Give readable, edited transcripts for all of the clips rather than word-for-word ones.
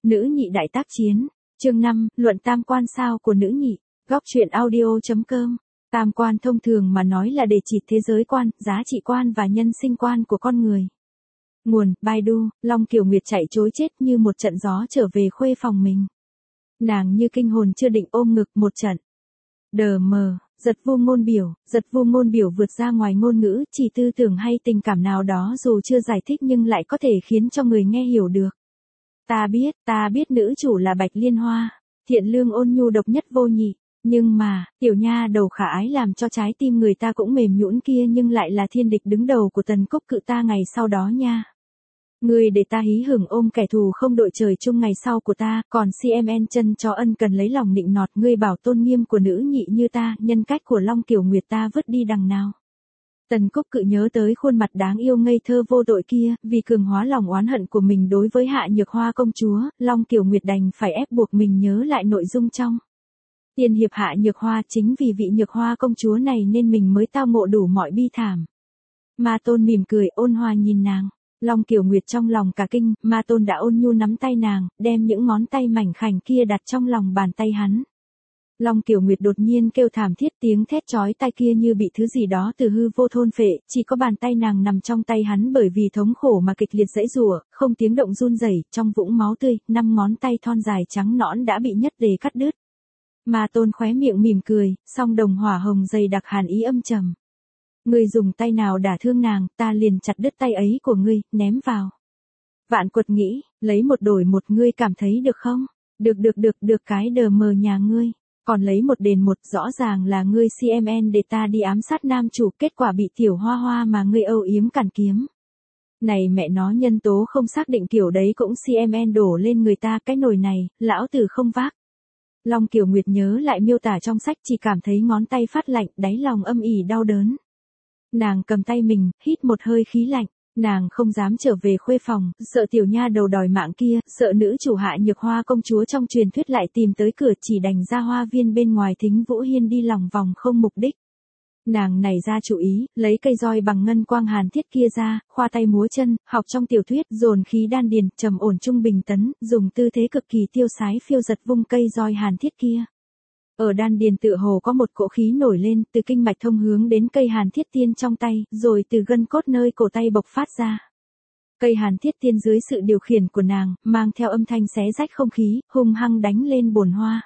Nữ nhị đại tác chiến. Chương 5, luận tam quan sao của nữ nhị. Góc truyện audio.com. Tam quan thông thường mà nói là để chỉ thế giới quan, giá trị quan và nhân sinh quan của con người. Nguồn, Baidu. Long Kiều Nguyệt chạy trối chết như một trận gió trở về khuê phòng mình. Nàng như kinh hồn chưa định ôm ngực một trận. Đờ mờ, giật vu ngôn biểu vượt ra ngoài ngôn ngữ, chỉ tư tưởng hay tình cảm nào đó dù chưa giải thích nhưng lại có thể khiến cho người nghe hiểu được. Ta biết nữ chủ là Bạch Liên Hoa, thiện lương ôn nhu độc nhất vô nhị, nhưng mà, tiểu nha đầu khả ái làm cho trái tim người ta cũng mềm nhũn kia nhưng lại là thiên địch đứng đầu của Tần Cốc Cự ta ngày sau đó nha. Ngươi để ta hí hửng ôm kẻ thù không đội trời chung ngày sau của ta, còn CMN chân chó ân cần lấy lòng nịnh nọt, ngươi bảo tôn nghiêm của nữ nhị như ta, nhân cách của Long Kiều Nguyệt ta vứt đi đằng nào. Tần Cốc Cự nhớ tới khuôn mặt đáng yêu ngây thơ vô tội kia, vì cường hóa lòng oán hận của mình đối với Hạ Nhược Hoa công chúa, Long Kiều Nguyệt đành phải ép buộc mình nhớ lại nội dung trong tiên hiệp Hạ Nhược Hoa. Chính vì vị Nhược Hoa công chúa này nên mình mới tao ngộ đủ mọi bi thảm. Ma Tôn mỉm cười ôn hòa nhìn nàng. Long Kiều Nguyệt trong lòng cả kinh, Ma Tôn đã ôn nhu nắm tay nàng, đem những ngón tay mảnh khảnh kia đặt trong lòng bàn tay hắn. Long Kiều Nguyệt đột nhiên kêu thảm thiết, tiếng thét chói tai kia như bị thứ gì đó từ hư vô thôn phệ, chỉ có bàn tay nàng nằm trong tay hắn bởi vì thống khổ mà kịch liệt giãy giụa, không tiếng động run rẩy, trong vũng máu tươi, 5 ngón tay thon dài trắng nõn đã bị nhất đề cắt đứt. Ma Tôn khóe miệng mỉm cười, song đồng hỏa hồng dày đặc hàn ý âm trầm. Ngươi dùng tay nào đả thương nàng, ta liền chặt đứt tay ấy của ngươi, ném vào Vạn Quật nghĩ, lấy một đổi một, ngươi cảm thấy được không? Được cái đờ mờ nhà ngươi. Còn lấy một đền một, rõ ràng là ngươi CMN để ta đi ám sát nam chủ, kết quả bị tiểu hoa hoa mà ngươi âu yếm cản kiếm. Này mẹ nó, nhân tố không xác định kiểu đấy cũng CMN đổ lên người ta, cái nồi này, lão tử không vác. Long Kiều Nguyệt nhớ lại miêu tả trong sách, chỉ cảm thấy ngón tay phát lạnh, đáy lòng âm ỉ đau đớn. Nàng cầm tay mình, hít một hơi khí lạnh. Nàng không dám trở về khuê phòng, sợ tiểu nha đầu đòi mạng kia, sợ nữ chủ Hạ Nhược Hoa công chúa trong truyền thuyết lại tìm tới cửa, chỉ đành ra hoa viên bên ngoài Thính Vũ Hiên đi lòng vòng không mục đích. Nàng nảy ra chủ ý, lấy cây roi bằng ngân quang hàn thiết kia ra, khoa tay múa chân, học trong tiểu thuyết, dồn khí đan điền, trầm ổn trung bình tấn, dùng tư thế cực kỳ tiêu sái phiêu giật vung cây roi hàn thiết kia. Ở đan điền tựa hồ có một cỗ khí nổi lên, từ kinh mạch thông hướng đến cây hàn thiết tiên trong tay, rồi từ gân cốt nơi cổ tay bộc phát ra. Cây hàn thiết tiên dưới sự điều khiển của nàng, mang theo âm thanh xé rách không khí, hung hăng đánh lên bồn hoa.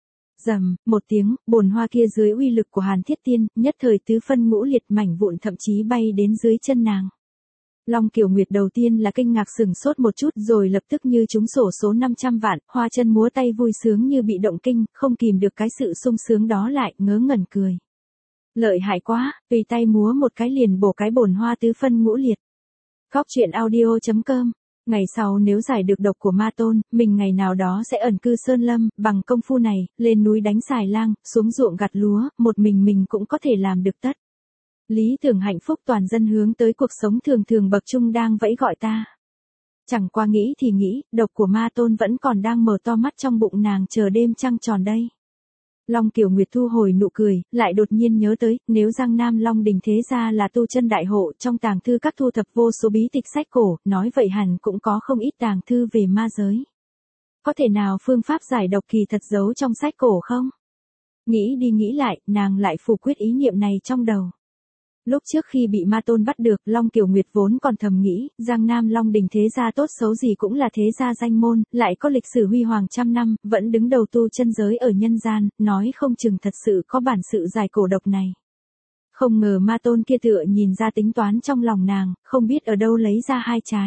Rầm, một tiếng, bồn hoa kia dưới uy lực của hàn thiết tiên, nhất thời tứ phân ngũ liệt, mảnh vụn thậm chí bay đến dưới chân nàng. Long Kiều Nguyệt đầu tiên là kinh ngạc sửng sốt một chút rồi lập tức như trúng xổ số 500 vạn, hoa chân múa tay vui sướng như bị động kinh, không kìm được cái sự sung sướng đó lại, ngớ ngẩn cười. Lợi hại quá, tùy tay múa một cái liền bổ cái bồn hoa tứ phân ngũ liệt. Góc truyện audio.com. Ngày sau nếu giải được độc của Ma Tôn, mình ngày nào đó sẽ ẩn cư sơn lâm, bằng công phu này, lên núi đánh xài lang, xuống ruộng gặt lúa, một mình cũng có thể làm được tất. Lý tưởng hạnh phúc toàn dân hướng tới cuộc sống thường thường bậc trung đang vẫy gọi ta. Chẳng qua nghĩ thì nghĩ, độc của Ma Tôn vẫn còn đang mở to mắt trong bụng nàng chờ đêm trăng tròn đây. Long Kiều Nguyệt thu hồi nụ cười, lại đột nhiên nhớ tới, nếu Giang Nam Long Đình thế gia là tu chân đại hộ, trong tàng thư các thu thập vô số bí tịch sách cổ, nói vậy hẳn cũng có không ít tàng thư về ma giới. Có thể nào phương pháp giải độc kỳ thật giấu trong sách cổ không? Nghĩ đi nghĩ lại, nàng lại phủ quyết ý niệm này trong đầu. Lúc trước khi bị Ma Tôn bắt được, Long Kiều Nguyệt vốn còn thầm nghĩ, Giang Nam Long Đình thế gia tốt xấu gì cũng là thế gia danh môn, lại có lịch sử huy hoàng trăm năm, vẫn đứng đầu tu chân giới ở nhân gian, nói không chừng thật sự có bản sự giải cổ độc này. Không ngờ Ma Tôn kia tựa nhìn ra tính toán trong lòng nàng, không biết ở đâu lấy ra 2 trái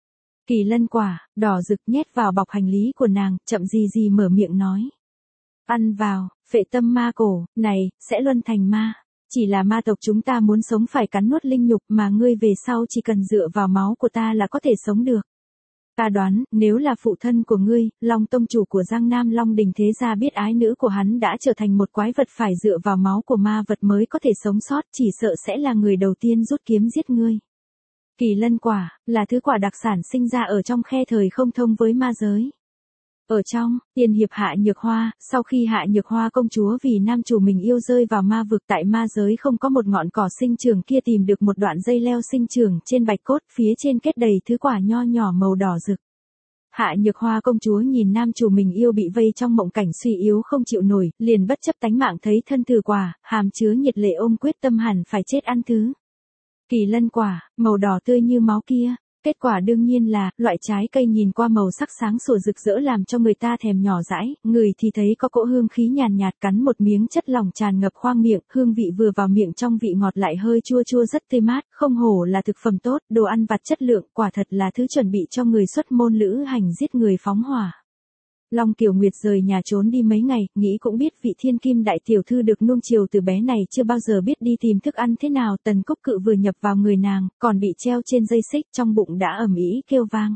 Kỳ Lân quả, đỏ rực nhét vào bọc hành lý của nàng, chậm gì mở miệng nói. Ăn vào, phệ tâm ma cổ, này, sẽ luân thành ma. Chỉ là ma tộc chúng ta muốn sống phải cắn nuốt linh nhục, mà ngươi về sau chỉ cần dựa vào máu của ta là có thể sống được. Ta đoán, nếu là phụ thân của ngươi, Long tông chủ của Giang Nam Long Đình thế gia biết ái nữ của hắn đã trở thành một quái vật phải dựa vào máu của ma vật mới có thể sống sót, chỉ sợ sẽ là người đầu tiên rút kiếm giết ngươi. Kỳ Lân quả, là thứ quả đặc sản sinh ra ở trong khe thời không thông với ma giới. Ở trong tiên hiệp Hạ Nhược Hoa, sau khi Hạ Nhược Hoa công chúa vì nam chủ mình yêu rơi vào ma vực, tại ma giới không có một ngọn cỏ sinh trưởng kia tìm được một đoạn dây leo sinh trưởng trên bạch cốt, phía trên kết đầy thứ quả nho nhỏ màu đỏ rực. Hạ Nhược Hoa công chúa nhìn nam chủ mình yêu bị vây trong mộng cảnh suy yếu không chịu nổi, liền bất chấp tánh mạng thấy thân thừa quả, hàm chứa nhiệt lệ ôm quyết tâm hẳn phải chết ăn thứ. Kỳ lân quả, màu đỏ tươi như máu kia. Kết quả đương nhiên là, loại trái cây nhìn qua màu sắc sáng sủa rực rỡ làm cho người ta thèm nhỏ dãi, người thì thấy có cỗ hương khí nhàn nhạt cắn một miếng chất lỏng tràn ngập khoang miệng, hương vị vừa vào miệng trong vị ngọt lại hơi chua chua rất tươi mát, không hổ là thực phẩm tốt, đồ ăn vặt chất lượng, quả thật là thứ chuẩn bị cho người xuất môn lữ hành giết người phóng hỏa. Long Kiều Nguyệt rời nhà trốn đi mấy ngày, nghĩ cũng biết vị thiên kim đại tiểu thư được nuông chiều từ bé này chưa bao giờ biết đi tìm thức ăn thế nào. Tần Cúc Cự vừa nhập vào người nàng, còn bị treo trên dây xích, trong bụng đã ầm ĩ kêu vang.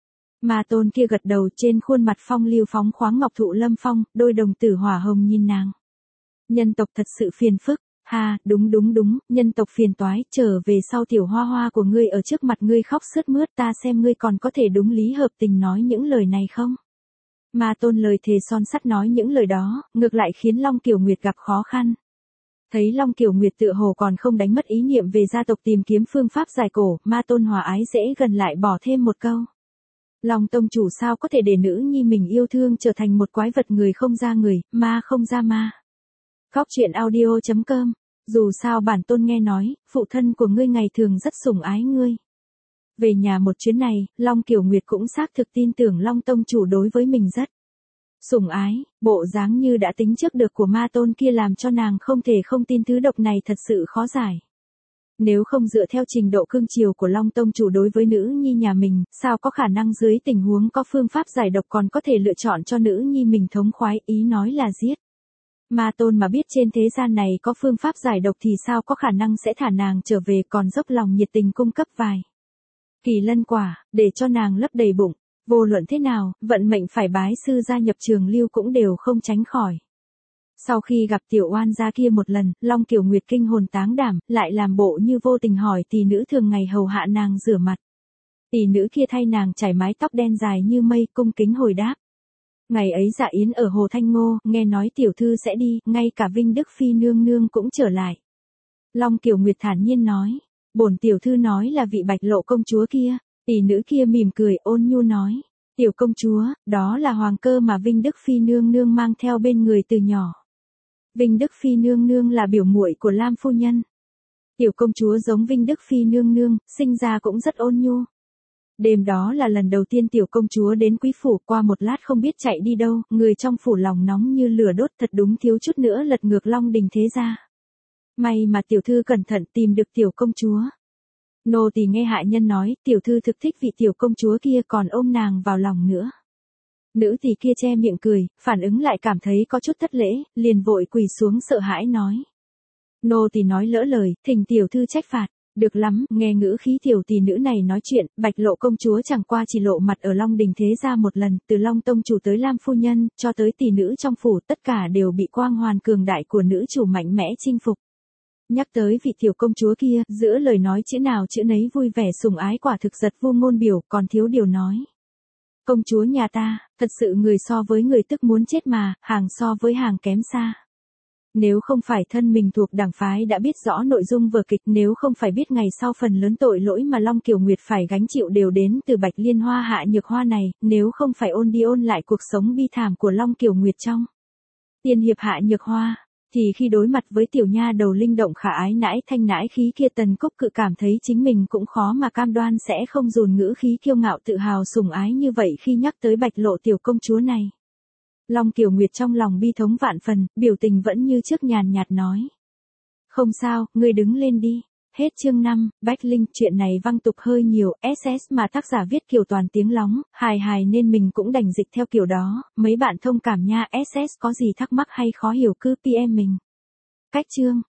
Ma Tôn kia gật đầu, trên khuôn mặt phong lưu phóng khoáng ngọc thụ lâm phong, đôi đồng tử hỏa hồng nhìn nàng. Nhân tộc thật sự phiền phức. Ha, đúng, nhân tộc phiền toái, trở về sau tiểu hoa hoa của ngươi ở trước mặt ngươi khóc sướt mướt, ta xem ngươi còn có thể đúng lý hợp tình nói những lời này không? Ma Tôn lời thề son sắt nói những lời đó, ngược lại khiến Long Kiều Nguyệt gặp khó khăn. Thấy Long Kiều Nguyệt tựa hồ còn không đánh mất ý niệm về gia tộc tìm kiếm phương pháp giải cổ, Ma Tôn hòa ái dễ gần lại bỏ thêm một câu. Long tông chủ sao có thể để nữ nhi mình yêu thương trở thành một quái vật người không ra người, ma không ra ma. Góc truyện audio.com, dù sao bản Tôn nghe nói, phụ thân của ngươi ngày thường rất sủng ái ngươi. Về nhà một chuyến này, Long Kiều Nguyệt cũng xác thực tin tưởng Long tông chủ đối với mình rất sủng ái, bộ dáng như đã tính trước được của Ma Tôn kia làm cho nàng không thể không tin thứ độc này thật sự khó giải. Nếu không dựa theo trình độ cương chiều của Long tông chủ đối với nữ nhi nhà mình, sao có khả năng dưới tình huống có phương pháp giải độc còn có thể lựa chọn cho nữ nhi mình thống khoái, ý nói là giết. Ma Tôn mà biết trên thế gian này có phương pháp giải độc thì sao có khả năng sẽ thả nàng trở về, còn dốc lòng nhiệt tình cung cấp vài kỳ lân quả, để cho nàng lấp đầy bụng. Vô luận thế nào, vận mệnh phải bái sư gia nhập trường lưu cũng đều không tránh khỏi. Sau khi gặp tiểu oan gia kia một lần, Long Kiều Nguyệt kinh hồn táng đảm, lại làm bộ như vô tình hỏi tỷ nữ thường ngày hầu hạ nàng rửa mặt. Tỷ nữ kia thay nàng chải mái tóc đen dài như mây, cung kính hồi đáp. Ngày ấy dạ yến ở Hồ Thanh Ngô, nghe nói tiểu thư sẽ đi, ngay cả Vinh Đức Phi nương nương cũng trở lại. Long Kiều Nguyệt thản nhiên nói, bổn tiểu thư nói là vị Bạch Lộ công chúa kia. Tỷ nữ kia mỉm cười ôn nhu nói, tiểu công chúa, đó là hoàng cơ mà Vinh Đức Phi nương nương mang theo bên người từ nhỏ. Vinh Đức Phi nương nương là biểu muội của Lam phu nhân. Tiểu công chúa giống Vinh Đức Phi nương nương, sinh ra cũng rất ôn nhu. Đêm đó là lần đầu tiên tiểu công chúa đến quý phủ, qua một lát không biết chạy đi đâu, người trong phủ lòng nóng như lửa đốt, thật đúng thiếu chút nữa lật ngược Long đình thế gia. May mà tiểu thư cẩn thận tìm được tiểu công chúa. Nô tỳ nghe hạ nhân nói, tiểu thư thực thích vị tiểu công chúa kia, còn ôm nàng vào lòng nữa. Nữ tỳ kia che miệng cười, phản ứng lại cảm thấy có chút thất lễ, liền vội quỳ xuống sợ hãi nói. Nô tỳ nói lỡ lời, thỉnh tiểu thư trách phạt. Được lắm, nghe ngữ khí tiểu tỷ nữ này nói chuyện, Bạch Lộ công chúa chẳng qua chỉ lộ mặt ở Long đình thế gia một lần, từ Long tông chủ tới Lam phu nhân, cho tới tỷ nữ trong phủ, tất cả đều bị quang hoàn cường đại của nữ chủ mạnh mẽ chinh phục. Nhắc tới vị tiểu công chúa kia, giữa lời nói chữ nào chữ nấy vui vẻ sủng ái, quả thực giật vu ngôn biểu, còn thiếu điều nói. Công chúa nhà ta, thật sự người so với người tức muốn chết mà, hàng so với hàng kém xa. Nếu không phải thân mình thuộc đảng phái đã biết rõ nội dung vở kịch, nếu không phải biết ngày sau phần lớn tội lỗi mà Long Kiều Nguyệt phải gánh chịu đều đến từ Bạch Liên Hoa Hạ Nhược Hoa này, nếu không phải ôn đi ôn lại cuộc sống bi thảm của Long Kiều Nguyệt trong tiên hiệp Hạ Nhược Hoa, thì khi đối mặt với tiểu nha đầu linh động khả ái nãi thanh nãi khí kia, Tần Cúc Cự cảm thấy chính mình cũng khó mà cam đoan sẽ không dồn ngữ khí kiêu ngạo tự hào sủng ái như vậy khi nhắc tới Bạch Lộ tiểu công chúa này. Long Kiều Nguyệt trong lòng bi thống vạn phần, biểu tình vẫn như trước nhàn nhạt nói. Không sao, ngươi đứng lên đi. Hết chương 5, Bách Linh, chuyện này văng tục hơi nhiều, SS mà tác giả viết kiểu toàn tiếng lóng, hài nên mình cũng đành dịch theo kiểu đó, mấy bạn thông cảm nha, SS có gì thắc mắc hay khó hiểu cứ PM mình. Cách chương.